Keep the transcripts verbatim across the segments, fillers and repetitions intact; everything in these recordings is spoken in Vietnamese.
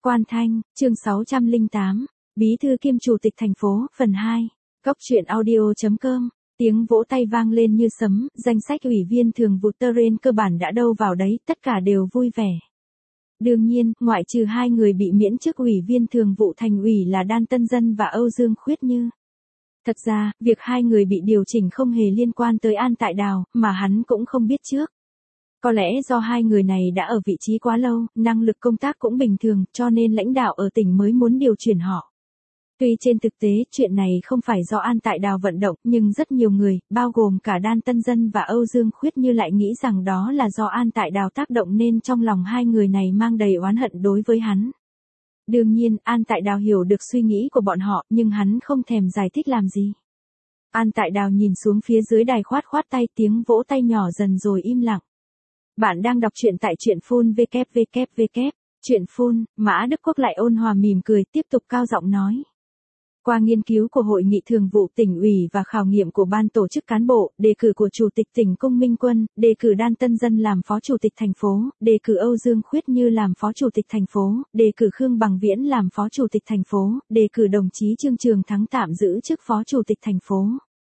Quan Thanh, chương sáu trăm lẻ tám, Bí thư kiêm chủ tịch thành phố, phần hai. Góc truyện audio.com. Tiếng vỗ tay vang lên như sấm, danh sách ủy viên thường vụ Terrain cơ bản đã đâu vào đấy, tất cả đều vui vẻ. Đương nhiên, ngoại trừ hai người bị miễn chức ủy viên thường vụ thành ủy là Đan Tân Dân và Âu Dương Khuyết Như. Thật ra, việc hai người bị điều chỉnh không hề liên quan tới An Tại Đào, mà hắn cũng không biết trước. Có lẽ do hai người này đã ở vị trí quá lâu, năng lực công tác cũng bình thường, cho nên lãnh đạo ở tỉnh mới muốn điều chuyển họ. Tuy trên thực tế, chuyện này không phải do An Tại Đào vận động, nhưng rất nhiều người, bao gồm cả Đan Tân Dân và Âu Dương Khuyết Như lại nghĩ rằng đó là do An Tại Đào tác động nên trong lòng hai người này mang đầy oán hận đối với hắn. Đương nhiên, An Tại Đào hiểu được suy nghĩ của bọn họ, nhưng hắn không thèm giải thích làm gì. An Tại Đào nhìn xuống phía dưới đài khoát khoát tay, tiếng vỗ tay nhỏ dần rồi im lặng. Bạn đang đọc truyện tại truyện phun vê kép vê kép vê kép. Truyện phun, Mã Đức Quốc lại ôn hòa mỉm cười, tiếp tục cao giọng nói. Qua nghiên cứu của Hội nghị Thường vụ Tỉnh ủy và khảo nghiệm của Ban tổ chức cán bộ, đề cử của Chủ tịch tỉnh Công Minh Quân, đề cử Đan Tân Dân làm Phó Chủ tịch thành phố, đề cử Âu Dương Khuyết Như làm Phó Chủ tịch thành phố, đề cử Khương Bằng Viễn làm Phó Chủ tịch thành phố, đề cử đồng chí Trương Trường Thắng tạm giữ chức Phó Chủ tịch thành phố.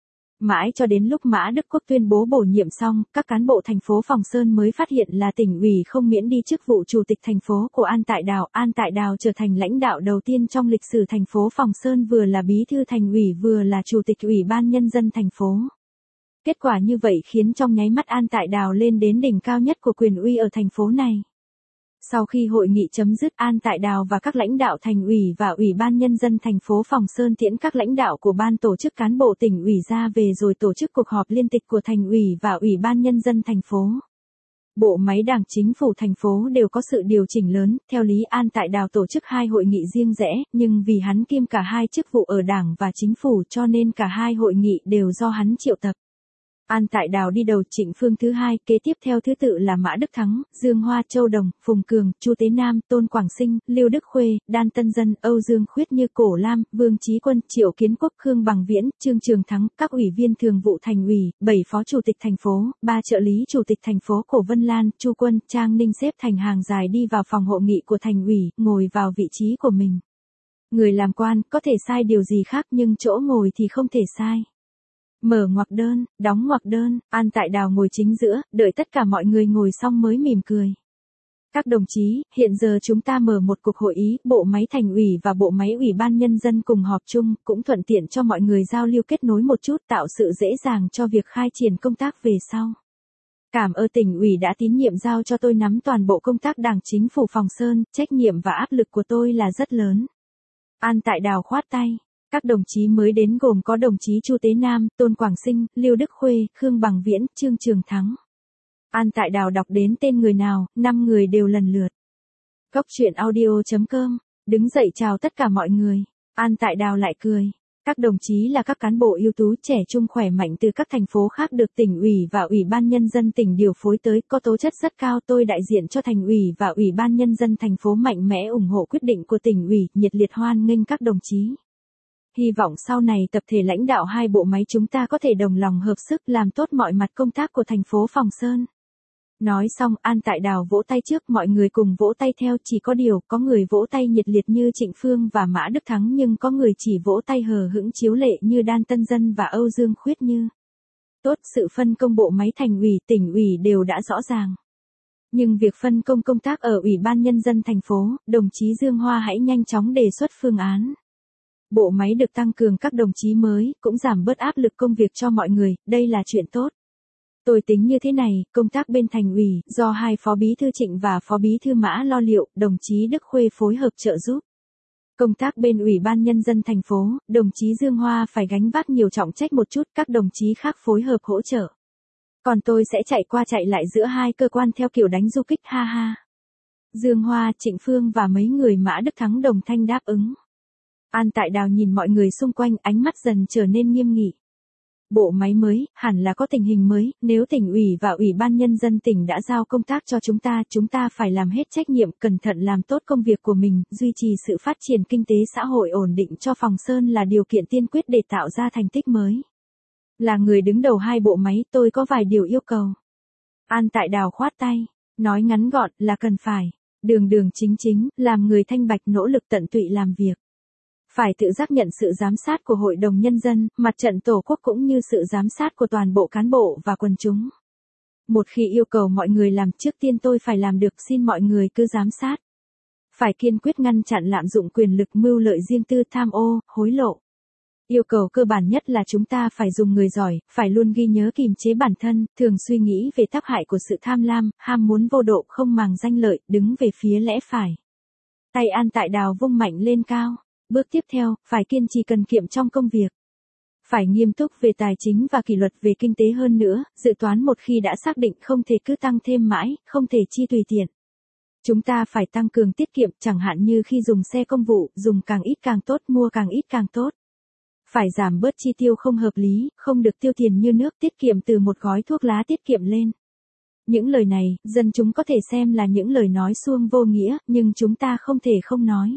Mãi cho đến lúc Mã Đức Quốc tuyên bố bổ nhiệm xong, các cán bộ thành phố Phòng Sơn mới phát hiện là tỉnh ủy không miễn đi chức vụ chủ tịch thành phố của An Tại Đào. An Tại Đào trở thành lãnh đạo đầu tiên trong lịch sử thành phố Phòng Sơn vừa là bí thư thành ủy vừa là chủ tịch ủy ban nhân dân thành phố. Kết quả như vậy khiến trong nháy mắt An Tại Đào lên đến đỉnh cao nhất của quyền uy ở thành phố này. Sau khi hội nghị chấm dứt, An Tại Đào và các lãnh đạo thành ủy và ủy ban nhân dân thành phố Phòng Sơn tiễn các lãnh đạo của ban tổ chức cán bộ tỉnh ủy ra về rồi tổ chức cuộc họp liên tịch của thành ủy và ủy ban nhân dân thành phố. Bộ máy đảng chính phủ thành phố đều có sự điều chỉnh lớn, theo lý An Tại Đào tổ chức hai hội nghị riêng rẽ, nhưng vì hắn kiêm cả hai chức vụ ở đảng và chính phủ cho nên cả hai hội nghị đều do hắn triệu tập. An Tại Đào đi đầu, Trịnh Phương thứ hai, kế tiếp theo thứ tự là Mã Đức Thắng, Dương Hoa, Châu Đồng, Phùng Cường, Chu Tế Nam, Tôn Quảng Sinh, Lưu Đức Khuê, Đan Tân Dân, Âu Dương Khuyết Như, Cổ Lam, Vương Chí Quân, Triệu Kiến Quốc, Khương Bằng Viễn, Trương Trường Thắng, các ủy viên thường vụ thành ủy, bảy phó chủ tịch thành phố, ba trợ lý chủ tịch thành phố Cổ Vân Lan, Chu Quân, Trang Ninh xếp thành hàng dài đi vào phòng hội nghị của thành ủy, ngồi vào vị trí của mình. Người làm quan có thể sai điều gì khác nhưng chỗ ngồi thì không thể sai. Mở ngoặc đơn, đóng ngoặc đơn, An Tại Đào ngồi chính giữa, đợi tất cả mọi người ngồi xong mới mỉm cười. Các đồng chí, hiện giờ chúng ta mở một cuộc hội ý, bộ máy thành ủy và bộ máy ủy ban nhân dân cùng họp chung, cũng thuận tiện cho mọi người giao lưu kết nối một chút, tạo sự dễ dàng cho việc khai triển công tác về sau. Cảm ơn tỉnh ủy đã tín nhiệm giao cho tôi nắm toàn bộ công tác đảng chính phủ Phòng Sơn, trách nhiệm và áp lực của tôi là rất lớn. An Tại Đào khoát tay. Các đồng chí mới đến gồm có đồng chí Chu Tế Nam, Tôn Quảng Sinh, Lưu Đức Khuê, Khương Bằng Viễn, Trương Trường Thắng. An Tại Đào đọc đến tên người nào, năm người đều lần lượt. Góc truyện audio.com, đứng dậy chào tất cả mọi người. An Tại Đào lại cười. Các đồng chí là các cán bộ ưu tú trẻ trung khỏe mạnh từ các thành phố khác được tỉnh ủy và ủy ban nhân dân tỉnh điều phối tới, có tố chất rất cao. Tôi đại diện cho thành ủy và ủy ban nhân dân thành phố mạnh mẽ ủng hộ quyết định của tỉnh ủy, nhiệt liệt hoan nghênh các đồng chí. Hy vọng sau này tập thể lãnh đạo hai bộ máy chúng ta có thể đồng lòng hợp sức làm tốt mọi mặt công tác của thành phố Phòng Sơn. Nói xong, An Tại Đào vỗ tay trước, mọi người cùng vỗ tay theo, chỉ có điều, có người vỗ tay nhiệt liệt như Trịnh Phương và Mã Đức Thắng nhưng có người chỉ vỗ tay hờ hững chiếu lệ như Đan Tân Dân và Âu Dương Khuyết Như. Tốt, sự phân công bộ máy thành ủy, tỉnh ủy đều đã rõ ràng. Nhưng việc phân công công tác ở ủy ban nhân dân thành phố, đồng chí Dương Hoa hãy nhanh chóng đề xuất phương án. Bộ máy được tăng cường các đồng chí mới, cũng giảm bớt áp lực công việc cho mọi người, đây là chuyện tốt. Tôi tính như thế này, công tác bên thành ủy, do hai phó bí thư Trịnh và phó bí thư Mã lo liệu, đồng chí Đức Khuê phối hợp trợ giúp. Công tác bên ủy ban nhân dân thành phố, đồng chí Dương Hoa phải gánh vác nhiều trọng trách một chút, các đồng chí khác phối hợp hỗ trợ. Còn tôi sẽ chạy qua chạy lại giữa hai cơ quan theo kiểu đánh du kích, ha ha. Dương Hoa, Trịnh Phương và mấy người Mã Đức Thắng đồng thanh đáp ứng. An Tại Đào nhìn mọi người xung quanh, ánh mắt dần trở nên nghiêm nghị. Bộ máy mới, hẳn là có tình hình mới, nếu tỉnh ủy và ủy ban nhân dân tỉnh đã giao công tác cho chúng ta, chúng ta phải làm hết trách nhiệm, cẩn thận làm tốt công việc của mình, duy trì sự phát triển kinh tế xã hội ổn định cho Phòng Sơn là điều kiện tiên quyết để tạo ra thành tích mới. Là người đứng đầu hai bộ máy, tôi có vài điều yêu cầu. An Tại Đào khoát tay, nói ngắn gọn là cần phải. Đường đường chính chính, làm người thanh bạch nỗ lực tận tụy làm việc. Phải tự giác nhận sự giám sát của Hội đồng Nhân dân, Mặt trận Tổ quốc cũng như sự giám sát của toàn bộ cán bộ và quần chúng. Một khi yêu cầu mọi người làm, trước tiên tôi phải làm được, xin mọi người cứ giám sát. Phải kiên quyết ngăn chặn lạm dụng quyền lực, mưu lợi riêng tư, tham ô, hối lộ. Yêu cầu cơ bản nhất là chúng ta phải dùng người giỏi, phải luôn ghi nhớ kiềm chế bản thân, thường suy nghĩ về tác hại của sự tham lam, ham muốn vô độ, không màng danh lợi, đứng về phía lẽ phải. Tay An Tại Đào vung mạnh lên cao. Bước tiếp theo, phải kiên trì cần kiệm trong công việc. Phải nghiêm túc về tài chính và kỷ luật về kinh tế hơn nữa, dự toán một khi đã xác định không thể cứ tăng thêm mãi, không thể chi tùy tiện. Chúng ta phải tăng cường tiết kiệm, chẳng hạn như khi dùng xe công vụ, dùng càng ít càng tốt, mua càng ít càng tốt. Phải giảm bớt chi tiêu không hợp lý, không được tiêu tiền như nước, tiết kiệm từ một gói thuốc lá tiết kiệm lên. Những lời này, dân chúng có thể xem là những lời nói suông vô nghĩa, nhưng chúng ta không thể không nói.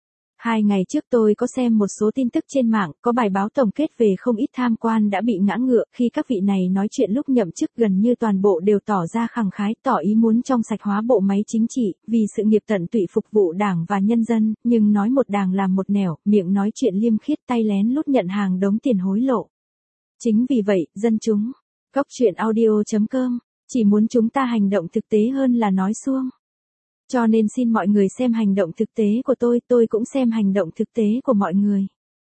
Hai ngày trước tôi có xem một số tin tức trên mạng, có bài báo tổng kết về không ít tham quan đã bị ngã ngựa khi các vị này nói chuyện lúc nhậm chức, gần như toàn bộ đều tỏ ra khẳng khái, tỏ ý muốn trong sạch hóa bộ máy chính trị, vì sự nghiệp tận tụy phục vụ Đảng và nhân dân, nhưng nói một đàng làm một nẻo, miệng nói chuyện liêm khiết, tay lén lút nhận hàng đống tiền hối lộ. Chính vì vậy, dân chúng, Góc Chuyện Audio chấm com, chỉ muốn chúng ta hành động thực tế hơn là nói suông. Cho nên xin mọi người xem hành động thực tế của tôi, tôi cũng xem hành động thực tế của mọi người.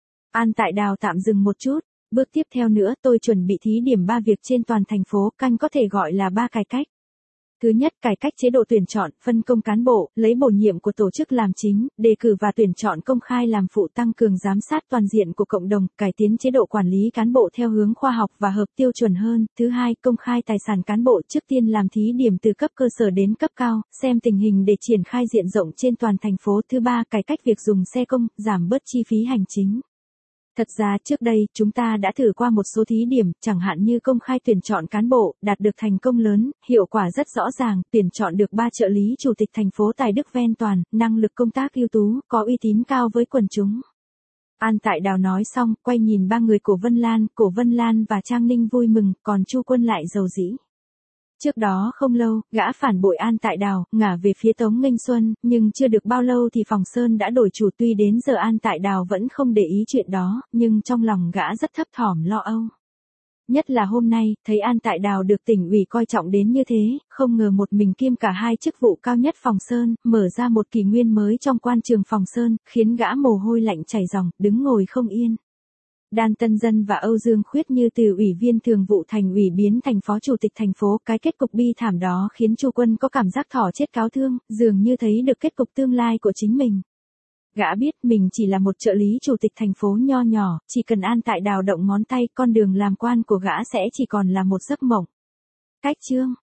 An Tại Đào tạm dừng một chút, bước tiếp theo nữa tôi chuẩn bị thí điểm ba việc trên toàn thành phố, canh có thể gọi là ba cải cách. Thứ nhất, cải cách chế độ tuyển chọn, phân công cán bộ, lấy bổ nhiệm của tổ chức làm chính, đề cử và tuyển chọn công khai làm phụ, tăng cường giám sát toàn diện của cộng đồng, cải tiến chế độ quản lý cán bộ theo hướng khoa học và hợp tiêu chuẩn hơn. Thứ hai, công khai tài sản cán bộ, trước tiên làm thí điểm từ cấp cơ sở đến cấp cao, xem tình hình để triển khai diện rộng trên toàn thành phố. Thứ ba, cải cách việc dùng xe công, giảm bớt chi phí hành chính. Thật ra trước đây, chúng ta đã thử qua một số thí điểm, chẳng hạn như công khai tuyển chọn cán bộ, đạt được thành công lớn, hiệu quả rất rõ ràng, tuyển chọn được ba trợ lý chủ tịch thành phố tài đức ven toàn, năng lực công tác ưu tú, có uy tín cao với quần chúng. An Tại Đào nói xong, quay nhìn ba người Cổ Vân Lan, Cổ Vân Lan và Trang Ninh vui mừng, còn Chu Quân lại rầu rĩ. Trước đó không lâu, gã phản bội An Tại Đào, ngả về phía Tống Nghênh Xuân, nhưng chưa được bao lâu thì Phòng Sơn đã đổi chủ, tuy đến giờ An Tại Đào vẫn không để ý chuyện đó, nhưng trong lòng gã rất thấp thỏm lo âu. Nhất là hôm nay, thấy An Tại Đào được tỉnh ủy coi trọng đến như thế, không ngờ một mình kiêm cả hai chức vụ cao nhất Phòng Sơn, mở ra một kỷ nguyên mới trong quan trường Phòng Sơn, khiến gã mồ hôi lạnh chảy ròng, đứng ngồi không yên. Đan Tân Dân và Âu Dương Khuyết như từ ủy viên thường vụ thành ủy biến thành phó chủ tịch thành phố, cái kết cục bi thảm đó khiến Chu Quân có cảm giác thỏ chết cáo thương, dường như thấy được kết cục tương lai của chính mình. Gã biết mình chỉ là một trợ lý chủ tịch thành phố nho nhỏ, chỉ cần An Tại Đào động ngón tay, con đường làm quan của gã sẽ chỉ còn là một giấc mộng. Cách chương